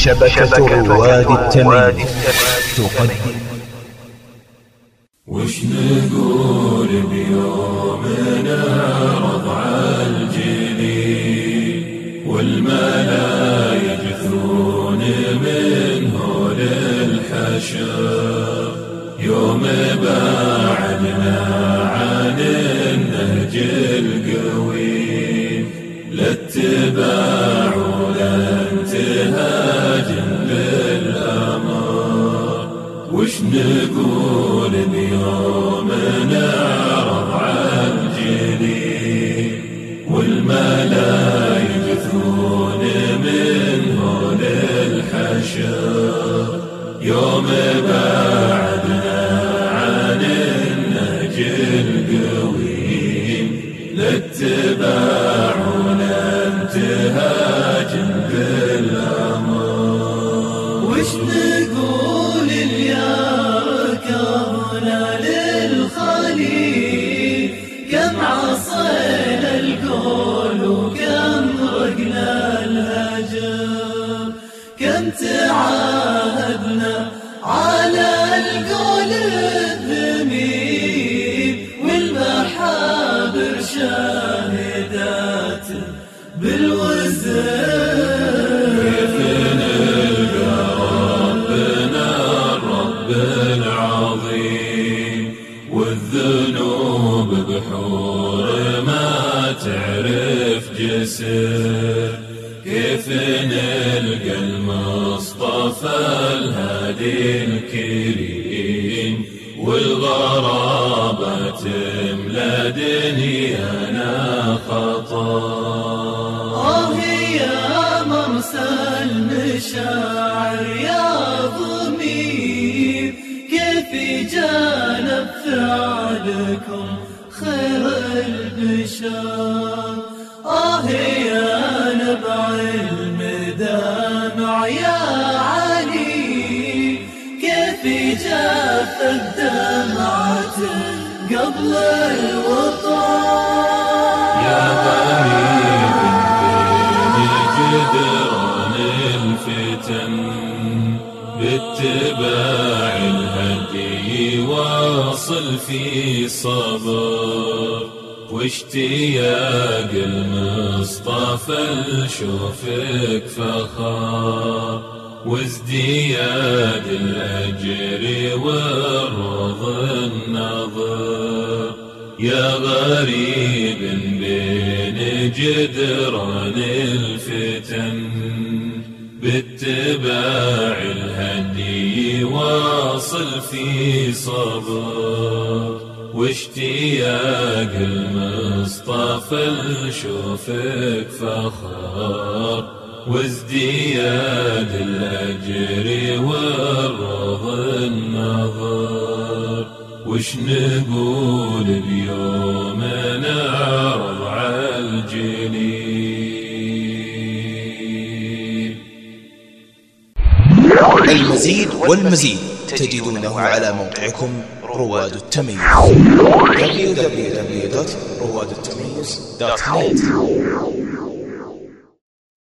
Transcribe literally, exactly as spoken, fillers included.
شبكة رواد التميم تقدم. وش نقول بيومنا رضع الجليل والملا يجثون منه للحشر يوم بعدنا عن النهج القويم لاتباع ولا انتهاج للأمر. وش نقول بيومنا رضع الجليل والملا يجثون منه للحشر يوم بعدنا عن النهج القويم لاتباع ولا انتهاج بالأمر. وش نقول الياكرنا للخليل كم عصينا القول وكم رقنا الهجر كم تعاهدنا على القول الذميم والمحابر شاهدات بالوزر. كيف نلقى ربنا الرب العظيم والذنوب بحور ما تعرف جسر. كيف نلقى المصطفى الهادي الكريم والغرابة تملى دنيانا خطر. آه يا مرسى المشاعر يا ضمير كيف جانب فعلكم خير البشر. آه يا نبع المدامع يا علي كيف جاف الدمعة قبل الوطن. يا غريب بين جدران الفتن باتباع الهدي واصل في صبر واشتياق المصطفى لشوفك فخار وازدياد الأجر والرضا النظر. يا غريب بين جدران الفتن باتباع الهدي واصل في صبر واشتياق المصطفى لشوفك فخار وازدياد الأجر والرضا النظر. وش نقول بيومنا رضع الجليل. المزيد والمزيد تجدونه على موقعكم رواد التميز دبليو دبليو دبليو دوت رواد التميز دوت نت.